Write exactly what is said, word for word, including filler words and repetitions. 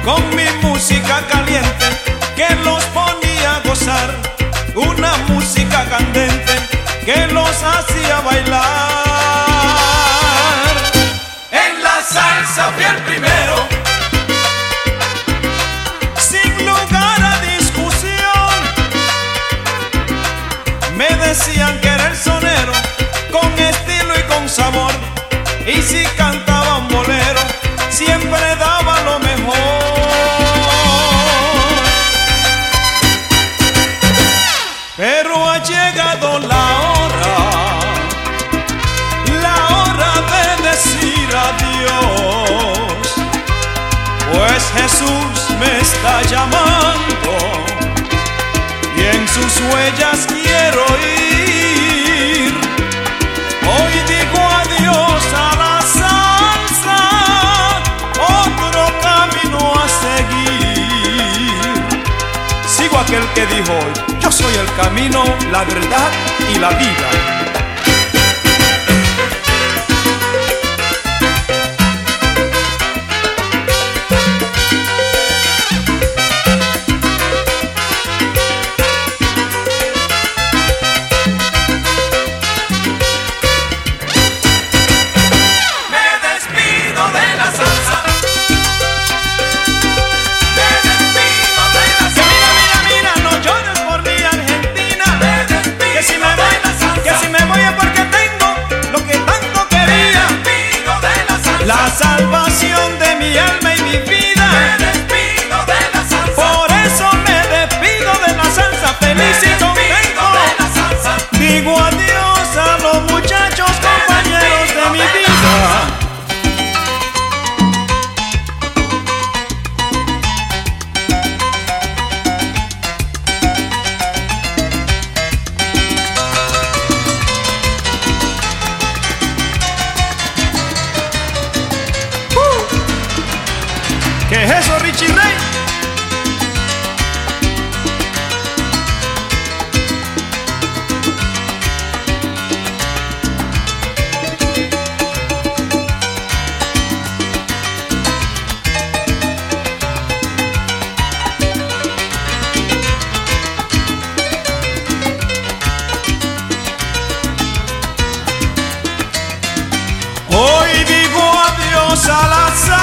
con mi música caliente que los ponía a gozar, una música candente que los hacía bailar. En la salsa fui el primero, sin lugar a discusión. Me decían que era el sonero, con estilo y con sabor, y si cantaba un bolero, siempre daba lo mejor. Pero ha llegado la hora, la hora de decir adiós, pues Jesús me está llamando y en sus huellas quiero ir. Hoy digo adiós a la salsa, otro camino a seguir. Sigo aquel que dijo hoy: yo soy el camino, la verdad y la vida. La salvación de mi alma y mi vida. Me despido de la salsa. Por eso me despido de la salsa. Feliz y contento. Digo adiós a los muchachos, compañeros de mi vida. ¿Qué es eso, Richie Ray? Hoy digo adiós a la salsa,